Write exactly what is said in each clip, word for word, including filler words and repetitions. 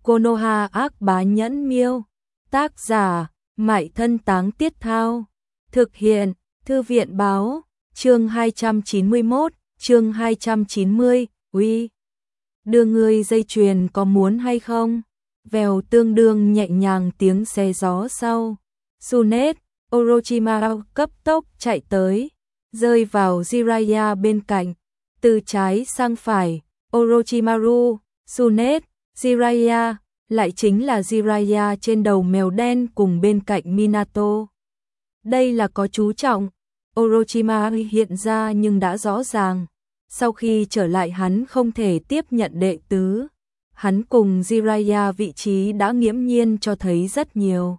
Konoha ác bá nhẫn miêu. Tác giả, Mại Thân Táng Tiết Thao. Thực hiện, Thư viện báo, chương hai trăm chín mươi mốt, chương hai trăm chín mươi, uy. Đưa ngươi dây chuyền có muốn hay không? Vèo tương đương nhẹ nhàng tiếng xe gió sau. Tsunade, Orochimaru cấp tốc chạy tới, rơi vào Jiraiya bên cạnh. Từ trái sang phải, Orochimaru, Tsunade, Jiraiya, lại chính là Jiraiya trên đầu mèo đen cùng bên cạnh Minato. Đây là có chú trọng, Orochimaru hiện ra nhưng đã rõ ràng. Sau khi trở lại hắn không thể tiếp nhận đệ tứ. Hắn cùng Jiraiya vị trí đã nghiễm nhiên cho thấy rất nhiều.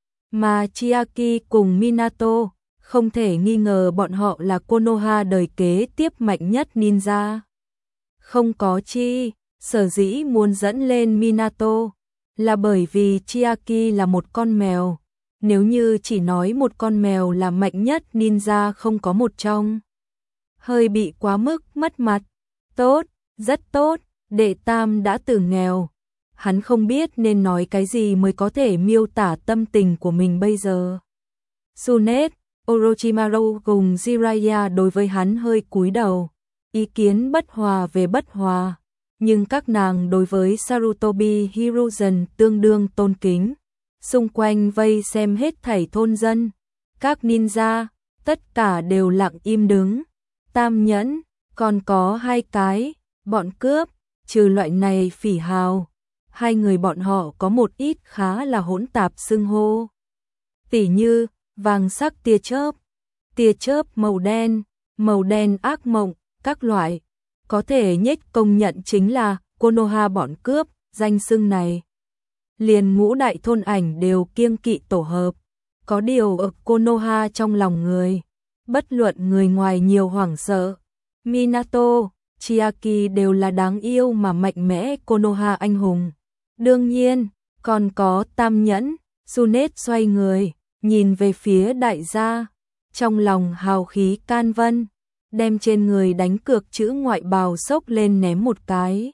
Mà Chiaki cùng Minato, không thể nghi ngờ bọn họ là Konoha đời kế tiếp mạnh nhất ninja. Không có chi, sở dĩ muốn dẫn lên Minato, là bởi vì Chiaki là một con mèo. Nếu như chỉ nói một con mèo là mạnh nhất ninja không có một trong. Hơi bị quá mức mất mặt. Tốt, rất tốt, đệ tam đã từ nghèo. Hắn không biết nên nói cái gì mới có thể miêu tả tâm tình của mình bây giờ. Tsunade, Orochimaru cùng Jiraiya đối với hắn hơi cúi đầu. Ý kiến bất hòa về bất hòa. Nhưng các nàng đối với Sarutobi Hiruzen tương đương tôn kính. Xung quanh vây xem hết thảy thôn dân. Các ninja, tất cả đều lặng im đứng. Tam nhẫn, còn có hai cái, bọn cướp, trừ loại này phỉ hào. Hai người bọn họ có một ít khá là hỗn tạp xưng hô. Tỉ như, vàng sắc tia chớp, tia chớp màu đen, màu đen ác mộng, các loại. Có thể nhất công nhận chính là Konoha bọn cướp, danh xưng này. Liền ngũ đại thôn ảnh đều kiêng kỵ tổ hợp. Có điều ở Konoha trong lòng người. Bất luận người ngoài nhiều hoảng sợ. Minato, Chiaki đều là đáng yêu mà mạnh mẽ Konoha anh hùng. Đương nhiên, còn có tam nhẫn, Tsunade xoay người, nhìn về phía đại gia. Trong lòng hào khí can vân, đem trên người đánh cược chữ ngoại bào xốc lên ném một cái.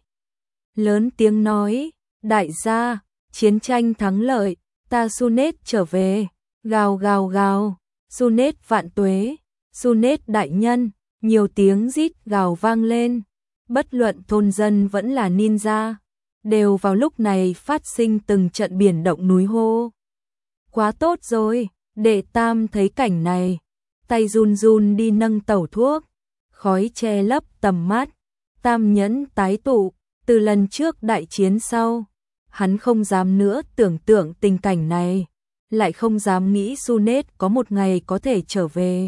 Lớn tiếng nói, đại gia, chiến tranh thắng lợi, ta Tsunade trở về, gào gào gào, Tsunade vạn tuế, Tsunade đại nhân, nhiều tiếng rít gào vang lên. Bất luận thôn dân vẫn là ninja, đều vào lúc này phát sinh từng trận biển động núi hô. Quá tốt rồi, đệ tam thấy cảnh này, tay run run đi nâng tẩu thuốc, khói che lấp tầm mắt. Tam nhẫn tái tụ, từ lần trước đại chiến sau, hắn không dám nữa tưởng tượng tình cảnh này, lại không dám nghĩ Tsunade có một ngày có thể trở về.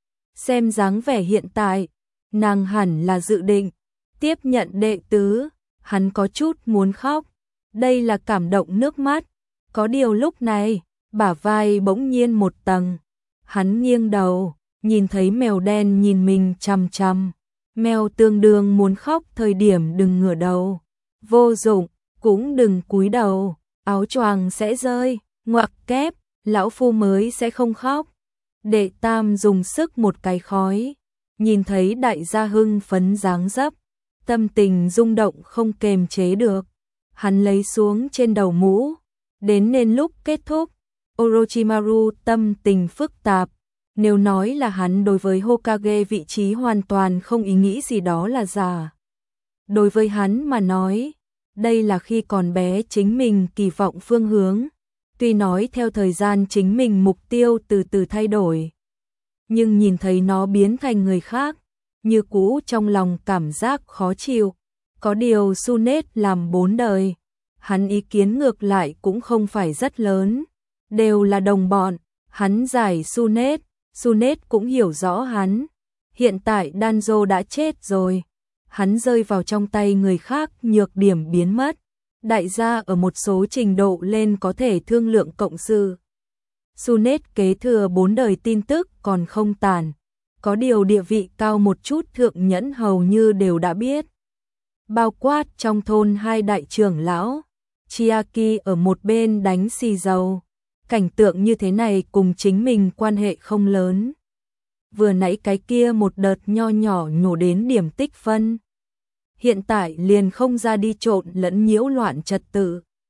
Xem dáng vẻ hiện tại, nàng hẳn là dự định tiếp nhận đệ tứ, hắn có chút muốn khóc. Đây là cảm động nước mắt. Có điều lúc này, bả vai bỗng nhiên một tầng. Hắn nghiêng đầu, nhìn thấy mèo đen nhìn mình chằm chằm. Mèo tương đương muốn khóc thời điểm đừng ngửa đầu. Vô dụng, cũng đừng cúi đầu, áo choàng sẽ rơi, ngoặc kép, lão phu mới sẽ không khóc. Đệ tam dùng sức một cái khói, nhìn thấy đại gia hưng phấn dáng dấp, tâm tình rung động không kềm chế được. Hắn lấy xuống trên đầu mũ, đến nên lúc kết thúc, Orochimaru tâm tình phức tạp. Nếu nói là hắn đối với Hokage vị trí hoàn toàn không ý nghĩ gì đó là giả. Đối với hắn mà nói, đây là khi còn bé chính mình kỳ vọng phương hướng. Tuy nói theo thời gian chính mình mục tiêu từ từ thay đổi, nhưng nhìn thấy nó biến thành người khác, như cũ trong lòng cảm giác khó chịu. Có điều Tsunade làm bốn đời, hắn ý kiến ngược lại cũng không phải rất lớn, đều là đồng bọn, hắn giải Tsunade, Tsunade cũng hiểu rõ hắn. Hiện tại Danzo đã chết rồi, hắn rơi vào trong tay người khác, nhược điểm biến mất. Đại gia ở một số trình độ lên có thể thương lượng cộng sự. Tsunade kế thừa bốn đời tin tức còn không tàn. Có điều địa vị cao một chút thượng nhẫn hầu như đều đã biết. Bao quát trong thôn hai đại trưởng lão. Chiaki ở một bên đánh xì dầu. Cảnh tượng như thế này cùng chính mình quan hệ không lớn. Vừa nãy cái kia một đợt nho nhỏ nhổ đến điểm tích phân. Hiện tại liền không ra đi trộn lẫn nhiễu loạn trật tự.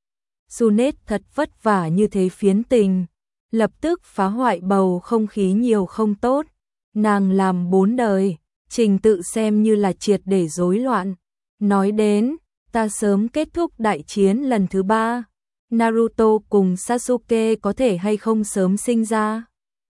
Sunét thật vất vả như thế phiến tình, lập tức phá hoại bầu không khí nhiều không tốt. Nàng làm bốn đời, trình tự xem như là triệt để rối loạn. Nói đến, ta sớm kết thúc đại chiến lần thứ ba. Naruto cùng Sasuke có thể hay không sớm sinh ra?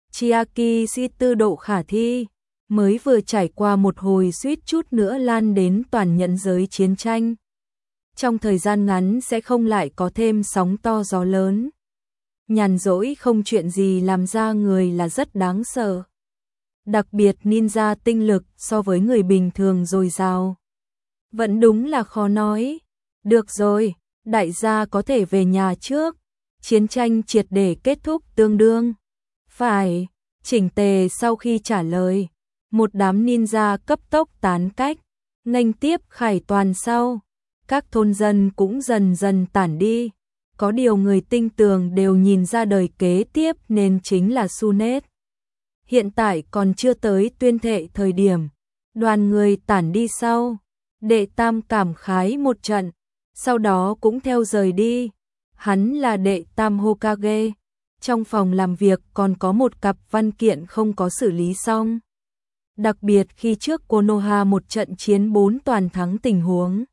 Chiaki si tư độ khả thi, mới vừa trải qua một hồi suýt chút nữa lan đến toàn nhận giới chiến tranh. Trong thời gian ngắn sẽ không lại có thêm sóng to gió lớn. Nhàn rỗi không chuyện gì làm ra người là rất đáng sợ. Đặc biệt ninja tinh lực so với người bình thường dồi dào. Vẫn đúng là khó nói. Được rồi, đại gia có thể về nhà trước. Chiến tranh triệt để kết thúc tương đương. Phải, chỉnh tề sau khi trả lời. Một đám ninja cấp tốc tán cách. Nghênh tiếp Khải Toàn sau. Các thôn dân cũng dần dần tản đi. Có điều người tinh tường đều nhìn ra đời kế tiếp nên chính là Sunét. Hiện tại còn chưa tới tuyên thệ thời điểm. Đoàn người tản đi sau. Đệ Tam cảm khái một trận. Sau đó cũng theo rời đi. Hắn là đệ Tam Hokage. Trong phòng làm việc còn có một cặp văn kiện không có xử lý xong. Đặc biệt khi trước Konoha một trận chiến bốn toàn thắng tình huống.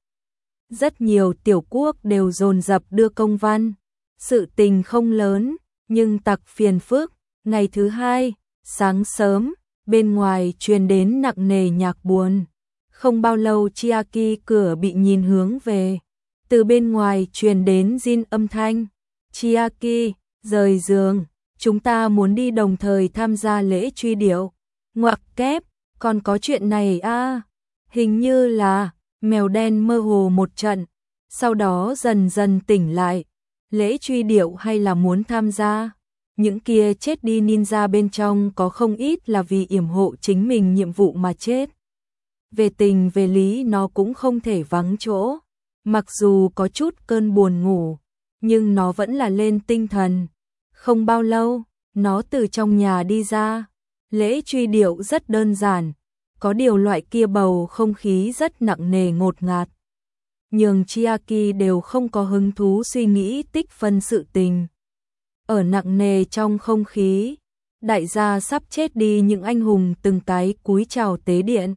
Rất nhiều tiểu quốc đều dồn dập đưa công văn. Sự tình không lớn, nhưng tặc phiền phức. Ngày thứ hai, sáng sớm, bên ngoài truyền đến nặng nề nhạc buồn. Không bao lâu Chiaki cửa bị nhìn hướng về. Từ bên ngoài truyền đến Jin âm thanh. Chiaki, rời giường, chúng ta muốn đi đồng thời tham gia lễ truy điệu. Ngoặc kép, còn có chuyện này à? Hình như là mèo đen mơ hồ một trận, sau đó dần dần tỉnh lại. Lễ truy điệu hay là muốn tham gia? Những kia chết đi ninja bên trong có không ít là vì yểm hộ chính mình nhiệm vụ mà chết. Về tình về lý nó cũng không thể vắng chỗ. Mặc dù có chút cơn buồn ngủ, nhưng nó vẫn là lên tinh thần. Không bao lâu, nó từ trong nhà đi ra. Lễ truy điệu rất đơn giản, có điều loại kia bầu không khí rất nặng nề ngột ngạt. Nhường Chiaki đều không có hứng thú suy nghĩ tích phân sự tình. Ở nặng nề trong không khí, đại gia sắp chết đi những anh hùng từng cái cúi chào tế điện.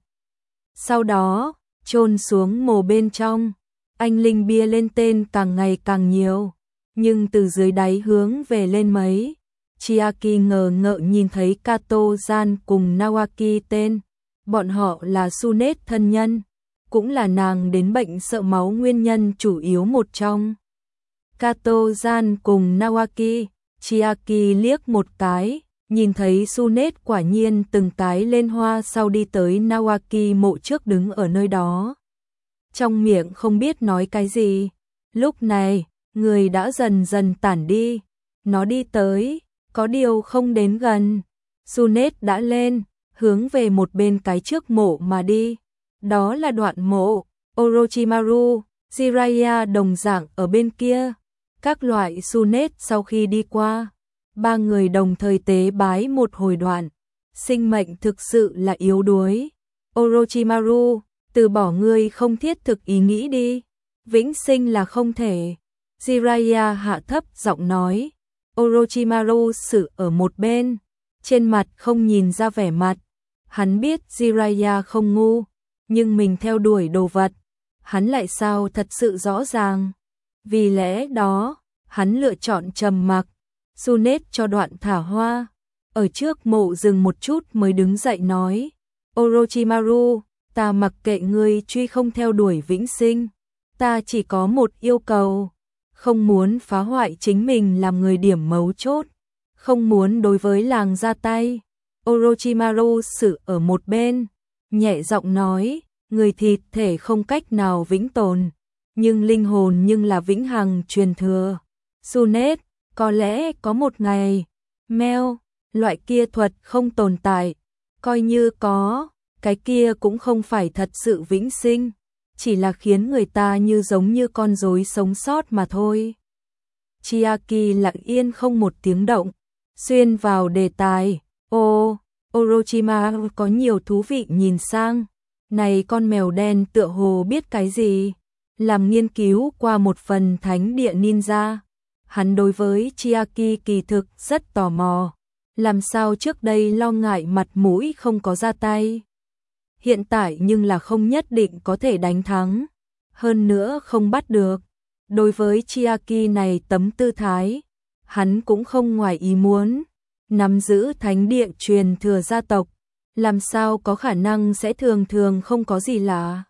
Sau đó, chôn xuống mồ bên trong, anh linh bia lên tên càng ngày càng nhiều, nhưng từ dưới đáy hướng về lên mấy. Chiaki ngờ ngợ nhìn thấy Kato-san cùng Nawaki tên, bọn họ là Sunét thân nhân, cũng là nàng đến bệnh sợ máu nguyên nhân chủ yếu một trong. Kato-san cùng Nawaki, Chiaki liếc một cái, nhìn thấy Sunét quả nhiên từng cái lên hoa sau đi tới Nawaki mộ trước đứng ở nơi đó. Trong miệng không biết nói cái gì, lúc này, người đã dần dần tản đi, nó đi tới, có điều không đến gần. Sunét đã lên, hướng về một bên cái trước mộ mà đi. Đó là đoạn mộ, Orochimaru, Jiraiya đồng dạng ở bên kia. Các loại Sunét sau khi đi qua, ba người đồng thời tế bái một hồi đoạn. Sinh mệnh thực sự là yếu đuối. Orochimaru, từ bỏ ngươi không thiết thực ý nghĩ đi. Vĩnh sinh là không thể. Jiraiya hạ thấp giọng nói. Orochimaru xử ở một bên, trên mặt không nhìn ra vẻ mặt. Hắn biết Jiraiya không ngu, nhưng mình theo đuổi đồ vật, hắn lại sao thật sự rõ ràng. Vì lẽ đó, hắn lựa chọn trầm mặc. Sunét cho đoạn thả hoa, ở trước mộ dừng một chút mới đứng dậy nói. Orochimaru, ta mặc kệ ngươi truy không theo đuổi vĩnh sinh, ta chỉ có một yêu cầu. Không muốn phá hoại chính mình làm người điểm mấu chốt, không muốn đối với làng ra tay. Orochimaru xử ở một bên, nhẹ giọng nói, người thịt thể không cách nào vĩnh tồn, nhưng linh hồn nhưng là vĩnh hằng truyền thừa. Sunét, có lẽ có một ngày, meo, loại kia thuật không tồn tại, coi như có, cái kia cũng không phải thật sự vĩnh sinh. Chỉ là khiến người ta như giống như con rối sống sót mà thôi. Chiaki lặng yên không một tiếng động, xuyên vào đề tài. Ô, Orochimaru có nhiều thú vị nhìn sang. Này con mèo đen tựa hồ biết cái gì. Làm nghiên cứu qua một phần thánh địa ninja. Hắn đối với Chiaki kỳ thực rất tò mò, làm sao trước đây lo ngại mặt mũi không có ra tay. Hiện tại nhưng là không nhất định có thể đánh thắng, hơn nữa không bắt được. Đối với Chiaki này tấm tư thái, hắn cũng không ngoài ý muốn, nắm giữ thánh địa truyền thừa gia tộc, làm sao có khả năng sẽ thường thường không có gì lạ.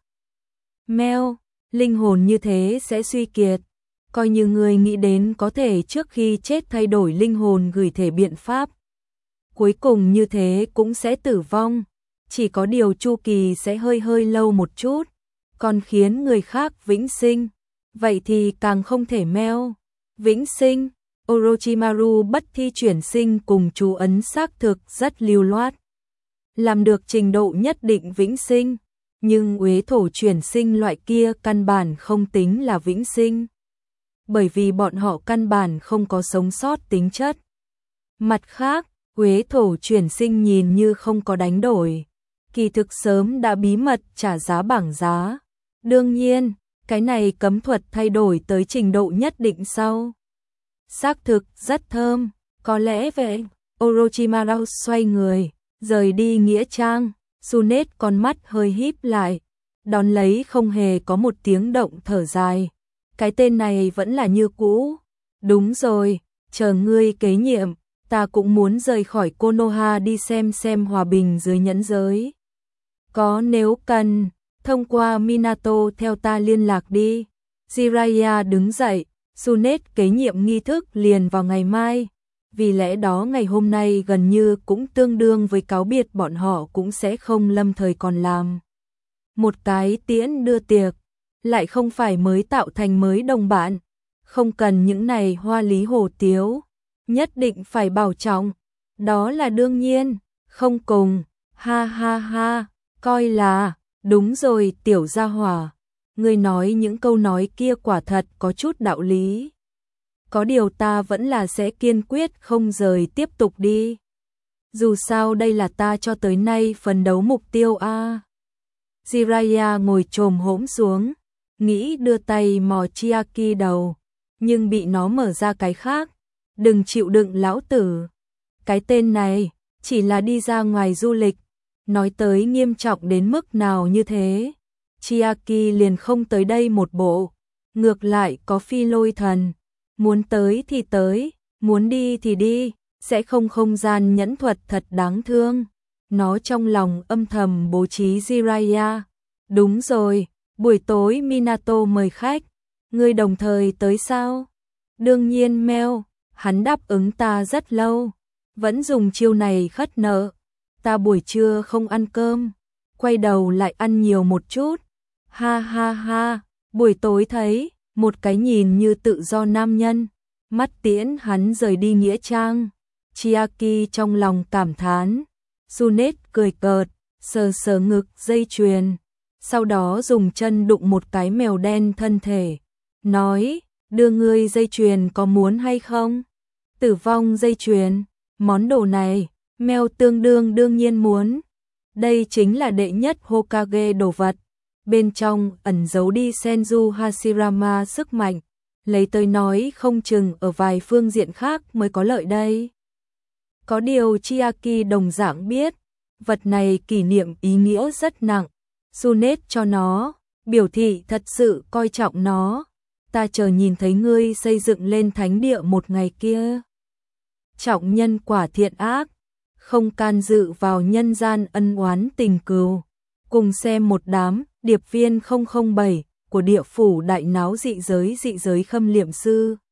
Mèo, linh hồn như thế sẽ suy kiệt, coi như người nghĩ đến có thể trước khi chết thay đổi linh hồn gửi thể biện pháp. Cuối cùng như thế cũng sẽ tử vong, chỉ có điều chu kỳ sẽ hơi hơi lâu một chút, còn khiến người khác vĩnh sinh, vậy thì càng không thể meo. Vĩnh sinh, Orochimaru bất thi chuyển sinh cùng chú ấn xác thực rất lưu loát. Làm được trình độ nhất định vĩnh sinh, nhưng uế thổ chuyển sinh loại kia căn bản không tính là vĩnh sinh. Bởi vì bọn họ căn bản không có sống sót tính chất. Mặt khác, uế thổ chuyển sinh nhìn như không có đánh đổi, kỳ thực sớm đã bí mật trả giá bảng giá. Đương nhiên, cái này cấm thuật thay đổi tới trình độ nhất định sau. Xác thực rất thơm, có lẽ vậy. Orochimaru xoay người, rời đi nghĩa trang, Sunet con mắt hơi híp lại, đón lấy không hề có một tiếng động thở dài. Cái tên này vẫn là như cũ. Đúng rồi, chờ ngươi kế nhiệm, ta cũng muốn rời khỏi Konoha đi xem xem hòa bình dưới nhẫn giới. Có nếu cần, thông qua Minato theo ta liên lạc đi. Jiraiya đứng dậy, Sunet kế nhiệm nghi thức liền vào ngày mai. Vì lẽ đó ngày hôm nay gần như cũng tương đương với cáo biệt, bọn họ cũng sẽ không lâm thời còn làm một cái tiễn đưa tiệc, lại không phải mới tạo thành mới đồng bạn, không cần những này hoa lý hồ tiếu, nhất định phải bảo trọng, đó là đương nhiên, không cùng, ha ha ha, coi là, đúng rồi tiểu gia hỏa, ngươi nói những câu nói kia quả thật có chút đạo lý. Có điều ta vẫn là sẽ kiên quyết không rời tiếp tục đi. Dù sao đây là ta cho tới nay phấn đấu mục tiêu a. À. Jiraiya ngồi chồm hổm xuống, nghĩ đưa tay mò Chiaki đầu, nhưng bị nó mở ra cái khác. Đừng chịu đựng lão tử. Cái tên này chỉ là đi ra ngoài du lịch, nói tới nghiêm trọng đến mức nào như thế. Chiaki liền không tới đây một bộ, ngược lại có phi lôi thần. Muốn tới thì tới, muốn đi thì đi, sẽ không không gian nhẫn thuật thật đáng thương. Nó trong lòng âm thầm bố trí Jiraiya. Đúng rồi, buổi tối Minato mời khách, ngươi đồng thời tới sao? Đương nhiên meo, hắn đáp ứng ta rất lâu, vẫn dùng chiêu này khất nợ. Ta buổi trưa không ăn cơm, quay đầu lại ăn nhiều một chút. Ha ha ha, buổi tối thấy một cái nhìn như tự do nam nhân, mắt tiễn hắn rời đi nghĩa trang. Chiaki trong lòng cảm thán, Sunet cười cợt, sờ sờ ngực dây chuyền, sau đó dùng chân đụng một cái mèo đen thân thể, nói, đưa ngươi dây chuyền có muốn hay không? Tử vong dây chuyền, món đồ này, mèo tương đương đương nhiên muốn. Đây chính là đệ nhất Hokage đồ vật. Bên trong ẩn giấu đi Senju Hashirama sức mạnh, lấy tới nói không chừng ở vài phương diện khác mới có lợi đây. Có điều Chiaki đồng dạng biết, vật này kỷ niệm ý nghĩa rất nặng, Sunet cho nó, biểu thị thật sự coi trọng nó, ta chờ nhìn thấy ngươi xây dựng lên thánh địa một ngày kia. Trọng nhân quả thiện ác, không can dự vào nhân gian ân oán tình cừu, cùng xem một đám điệp viên không không bảy của địa phủ đại náo dị giới dị giới khâm liệm sư.